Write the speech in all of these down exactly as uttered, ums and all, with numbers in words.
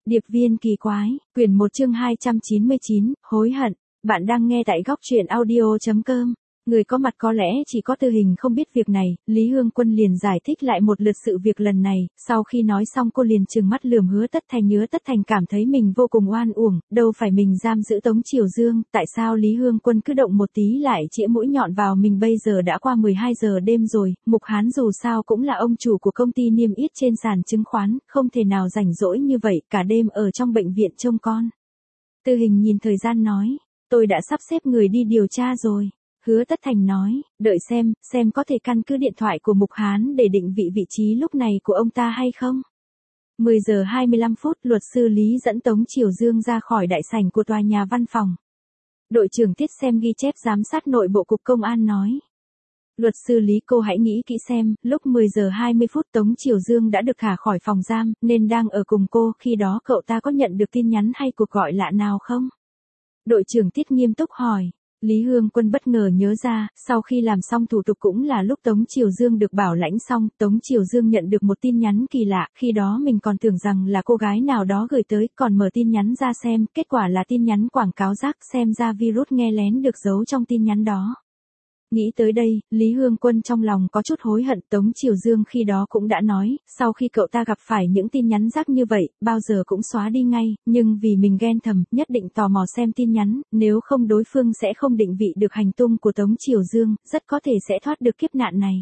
Điệp viên kỳ quái, quyển một chương hai trăm chín mươi chín, hối hận. Bạn đang nghe tại góc truyện audio.com. Người có mặt có lẽ chỉ có Tư Hình không biết việc này, Lý Hương Quân liền giải thích lại một lượt sự việc lần này, sau khi nói xong cô liền trừng mắt lườm Hứa Tất Thành. Hứa Tất Thành cảm thấy mình vô cùng oan uổng, đâu phải mình giam giữ Tống Triều Dương, tại sao Lý Hương Quân cứ động một tí lại chĩa mũi nhọn vào mình. Bây giờ đã qua mười hai giờ đêm rồi, Mục Hán dù sao cũng là ông chủ của công ty niêm yết trên sàn chứng khoán, không thể nào rảnh rỗi như vậy, cả đêm ở trong bệnh viện trông con. Tư Hình nhìn thời gian nói, tôi đã sắp xếp người đi điều tra rồi. Hứa Tất Thành nói, đợi xem, xem có thể căn cứ điện thoại của Mục Hán để định vị vị trí lúc này của ông ta hay không. mười giờ hai mươi lăm phút, luật sư Lý dẫn Tống Triều Dương ra khỏi đại sảnh của tòa nhà văn phòng. Đội trưởng Tiết xem ghi chép giám sát nội bộ cục công an nói. Luật sư Lý, cô hãy nghĩ kỹ xem, lúc mười giờ hai mươi phút Tống Triều Dương đã được thả khỏi phòng giam, nên đang ở cùng cô, khi đó cậu ta có nhận được tin nhắn hay cuộc gọi lạ nào không? Đội trưởng Tiết nghiêm túc hỏi. Lý Hương Quân bất ngờ nhớ ra, sau khi làm xong thủ tục cũng là lúc Tống Triều Dương được bảo lãnh xong, Tống Triều Dương nhận được một tin nhắn kỳ lạ, khi đó mình còn tưởng rằng là cô gái nào đó gửi tới, còn mở tin nhắn ra xem, kết quả là tin nhắn quảng cáo rác, xem ra virus nghe lén được giấu trong tin nhắn đó. Nghĩ tới đây, Lý Hương Quân trong lòng có chút hối hận. Tống Triều Dương khi đó cũng đã nói, sau khi cậu ta gặp phải những tin nhắn rác như vậy, bao giờ cũng xóa đi ngay, nhưng vì mình ghen thầm, nhất định tò mò xem tin nhắn, nếu không đối phương sẽ không định vị được hành tung của Tống Triều Dương, rất có thể sẽ thoát được kiếp nạn này.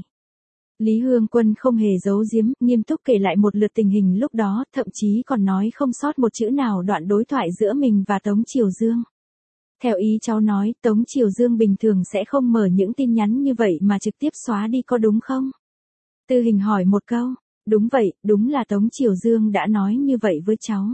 Lý Hương Quân không hề giấu giếm, nghiêm túc kể lại một lượt tình hình lúc đó, thậm chí còn nói không sót một chữ nào đoạn đối thoại giữa mình và Tống Triều Dương. Theo ý cháu nói, Tống Triều Dương bình thường sẽ không mở những tin nhắn như vậy mà trực tiếp xóa đi có đúng không? Tư Hình hỏi một câu. Đúng vậy, đúng là Tống Triều Dương đã nói như vậy với cháu.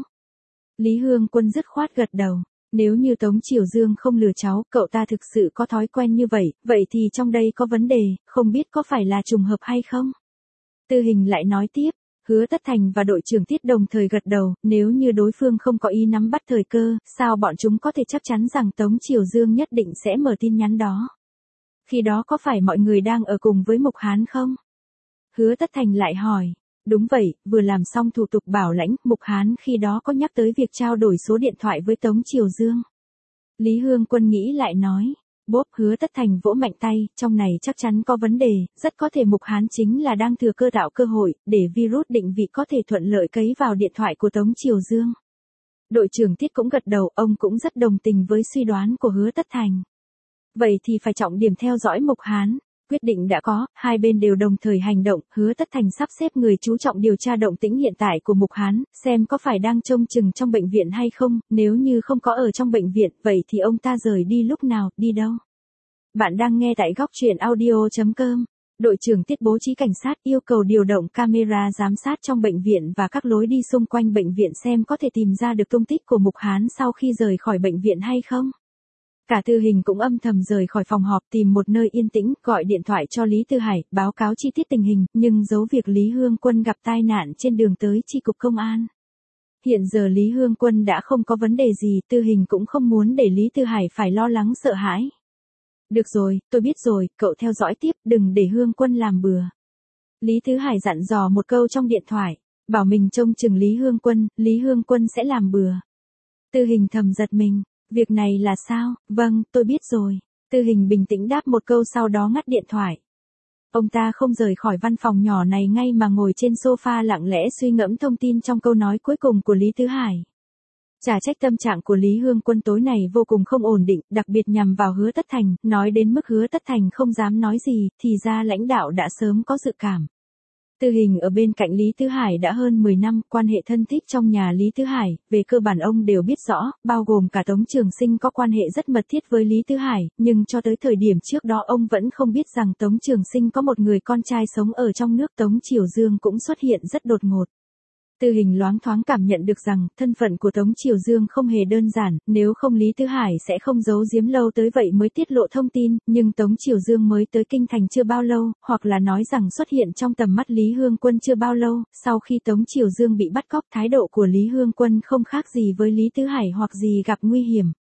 Lý Hương Quân dứt khoát gật đầu. Nếu như Tống Triều Dương không lừa cháu, cậu ta thực sự có thói quen như vậy, vậy thì trong đây có vấn đề, không biết có phải là trùng hợp hay không? Tư Hình lại nói tiếp. Hứa Tất Thành và đội trưởng Tiết đồng thời gật đầu, nếu như đối phương không có ý nắm bắt thời cơ, sao bọn chúng có thể chắc chắn rằng Tống Triều Dương nhất định sẽ mở tin nhắn đó? Khi đó có phải mọi người đang ở cùng với Mục Hán không? Hứa Tất Thành lại hỏi. Đúng vậy, vừa làm xong thủ tục bảo lãnh, Mục Hán khi đó có nhắc tới việc trao đổi số điện thoại với Tống Triều Dương. Lý Hương Quân nghĩ lại nói. Bốp, Hứa Tất Thành vỗ mạnh tay, trong này chắc chắn có vấn đề, rất có thể Mục Hán chính là đang thừa cơ tạo cơ hội, để virus định vị có thể thuận lợi cấy vào điện thoại của Tống Triều Dương. Đội trưởng Tiết cũng gật đầu, ông cũng rất đồng tình với suy đoán của Hứa Tất Thành. Vậy thì phải trọng điểm theo dõi Mục Hán. Quyết định đã có, hai bên đều đồng thời hành động, Hứa Tất Thành sắp xếp người chú trọng điều tra động tĩnh hiện tại của Mục Hán, xem có phải đang trông chừng trong bệnh viện hay không, nếu như không có ở trong bệnh viện, vậy thì ông ta rời đi lúc nào, đi đâu? Bạn đang nghe tại góc truyện audio.com. Đội trưởng Tiết bố trí cảnh sát yêu cầu điều động camera giám sát trong bệnh viện và các lối đi xung quanh bệnh viện xem có thể tìm ra được tung tích của Mục Hán sau khi rời khỏi bệnh viện hay không. Cả Tư Hình cũng âm thầm rời khỏi phòng họp tìm một nơi yên tĩnh, gọi điện thoại cho Lý Tư Hải, báo cáo chi tiết tình hình, nhưng giấu việc Lý Hương Quân gặp tai nạn trên đường tới chi cục công an. Hiện giờ Lý Hương Quân đã không có vấn đề gì, Tư Hình cũng không muốn để Lý Tư Hải phải lo lắng sợ hãi. Được rồi, tôi biết rồi, cậu theo dõi tiếp, đừng để Hương Quân làm bừa. Lý Tư Hải dặn dò một câu trong điện thoại, bảo mình trông chừng Lý Hương Quân, Lý Hương Quân sẽ làm bừa. Tư Hình thầm giật mình. Việc này là sao? Vâng, tôi biết rồi. Tư Hình bình tĩnh đáp một câu sau đó ngắt điện thoại. Ông ta không rời khỏi văn phòng nhỏ này ngay mà ngồi trên sofa lặng lẽ suy ngẫm thông tin trong câu nói cuối cùng của Lý Tư Hải. Chả trách tâm trạng của Lý Hương Quân tối này vô cùng không ổn định, đặc biệt nhằm vào Hứa Tất Thành, nói đến mức Hứa Tất Thành không dám nói gì, thì ra lãnh đạo đã sớm có dự cảm. Tư Hình ở bên cạnh Lý Tư Hải đã hơn mười năm, quan hệ thân thích trong nhà Lý Tư Hải, về cơ bản ông đều biết rõ, bao gồm cả Tống Trường Sinh có quan hệ rất mật thiết với Lý Tư Hải, nhưng cho tới thời điểm trước đó ông vẫn không biết rằng Tống Trường Sinh có một người con trai sống ở trong nước. Tống Triều Dương cũng xuất hiện rất đột ngột. Tư Hình loáng thoáng cảm nhận được rằng, thân phận của Tống Triều Dương không hề đơn giản, nếu không Lý Tư Hải sẽ không giấu giếm lâu tới vậy mới tiết lộ thông tin, nhưng Tống Triều Dương mới tới kinh thành chưa bao lâu, hoặc là nói rằng xuất hiện trong tầm mắt Lý Hương Quân chưa bao lâu, sau khi Tống Triều Dương bị bắt cóc, thái độ của Lý Hương Quân không khác gì với Lý Tư Hải hoặc gì gặp nguy hiểm.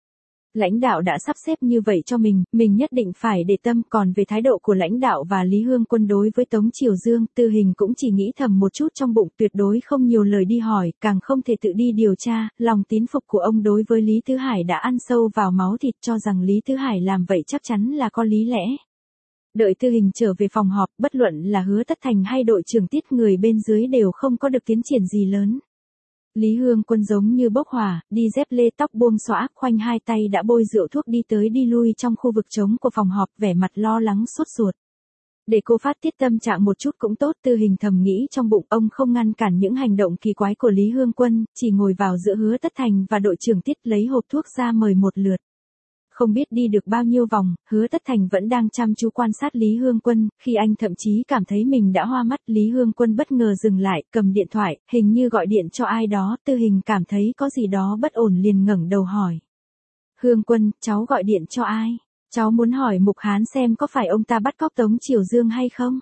Lãnh đạo đã sắp xếp như vậy cho mình, mình nhất định phải để tâm. Còn về thái độ của lãnh đạo và Lý Hương Quân đối với Tống Triều Dương, Tư Hình cũng chỉ nghĩ thầm một chút trong bụng, tuyệt đối không nhiều lời đi hỏi, càng không thể tự đi điều tra. Lòng tín phục của ông đối với Lý Tứ Hải đã ăn sâu vào máu thịt, cho rằng Lý Tứ Hải làm vậy chắc chắn là có lý lẽ. Đợi Tư Hình trở về phòng họp, bất luận là Hứa Tất Thành hay đội trưởng Tiết, người bên dưới đều không có được tiến triển gì lớn. Lý Hương Quân giống như bốc hỏa, đi dép lê, tóc buông xõa, khoanh hai tay đã bôi rượu thuốc đi tới đi lui trong khu vực trống của phòng họp, vẻ mặt lo lắng sốt ruột. Để cô phát tiết tâm trạng một chút cũng tốt, Tư Hình thầm nghĩ trong bụng. Ông không ngăn cản những hành động kỳ quái của Lý Hương Quân, chỉ ngồi vào giữa Hứa Tất Thành và đội trưởng Tiết, lấy hộp thuốc ra mời một lượt. Không biết đi được bao nhiêu vòng, Hứa Tất Thành vẫn đang chăm chú quan sát Lý Hương Quân, khi anh thậm chí cảm thấy mình đã hoa mắt. Lý Hương Quân bất ngờ dừng lại, cầm điện thoại, hình như gọi điện cho ai đó. Tư Hình cảm thấy có gì đó bất ổn liền ngẩng đầu hỏi. Hương Quân, cháu gọi điện cho ai? Cháu muốn hỏi Mục Hán xem có phải ông ta bắt cóc Tống Triều Dương hay không?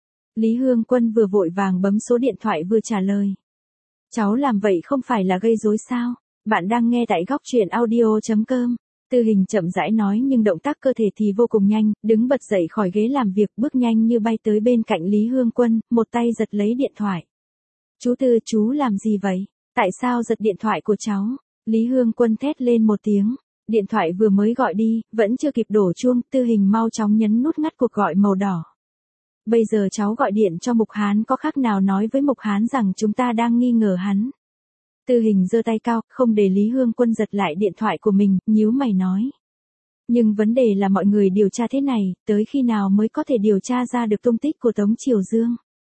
Lý Hương Quân vừa vội vàng bấm số điện thoại vừa trả lời. Cháu làm vậy không phải là gây rối sao? Bạn đang nghe tại góc truyện audio chấm com. Tư Hình chậm rãi nói nhưng động tác cơ thể thì vô cùng nhanh, đứng bật dậy khỏi ghế làm việc, bước nhanh như bay tới bên cạnh Lý Hương Quân, một tay giật lấy điện thoại. Chú Tư, chú làm gì vậy? Tại sao giật điện thoại của cháu? Lý Hương Quân thét lên một tiếng. Điện thoại vừa mới gọi đi, vẫn chưa kịp đổ chuông, Tư Hình mau chóng nhấn nút ngắt cuộc gọi màu đỏ. Bây giờ cháu gọi điện cho Mục Hán có khác nào nói với Mục Hán rằng chúng ta đang nghi ngờ hắn? Tư Hình giơ tay cao, không để Lý Hương Quân giật lại điện thoại của mình, nhíu mày nói. Nhưng vấn đề là mọi người điều tra thế này, tới khi nào mới có thể điều tra ra được tung tích của Tống Triều Dương?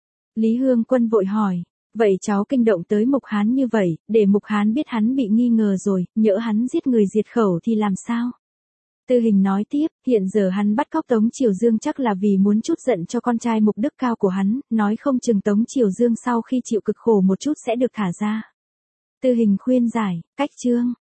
Lý Hương Quân vội hỏi. Vậy cháu kinh động tới Mục Hán như vậy, để Mục Hán biết hắn bị nghi ngờ rồi, nhỡ hắn giết người diệt khẩu thì làm sao? Tư Hình nói tiếp, hiện giờ hắn bắt cóc Tống Triều Dương chắc là vì muốn trút giận cho con trai Mục Đức Cao của hắn, nói không chừng Tống Triều Dương sau khi chịu cực khổ một chút sẽ được thả ra. Tư Hình khuyên giải, cách chương,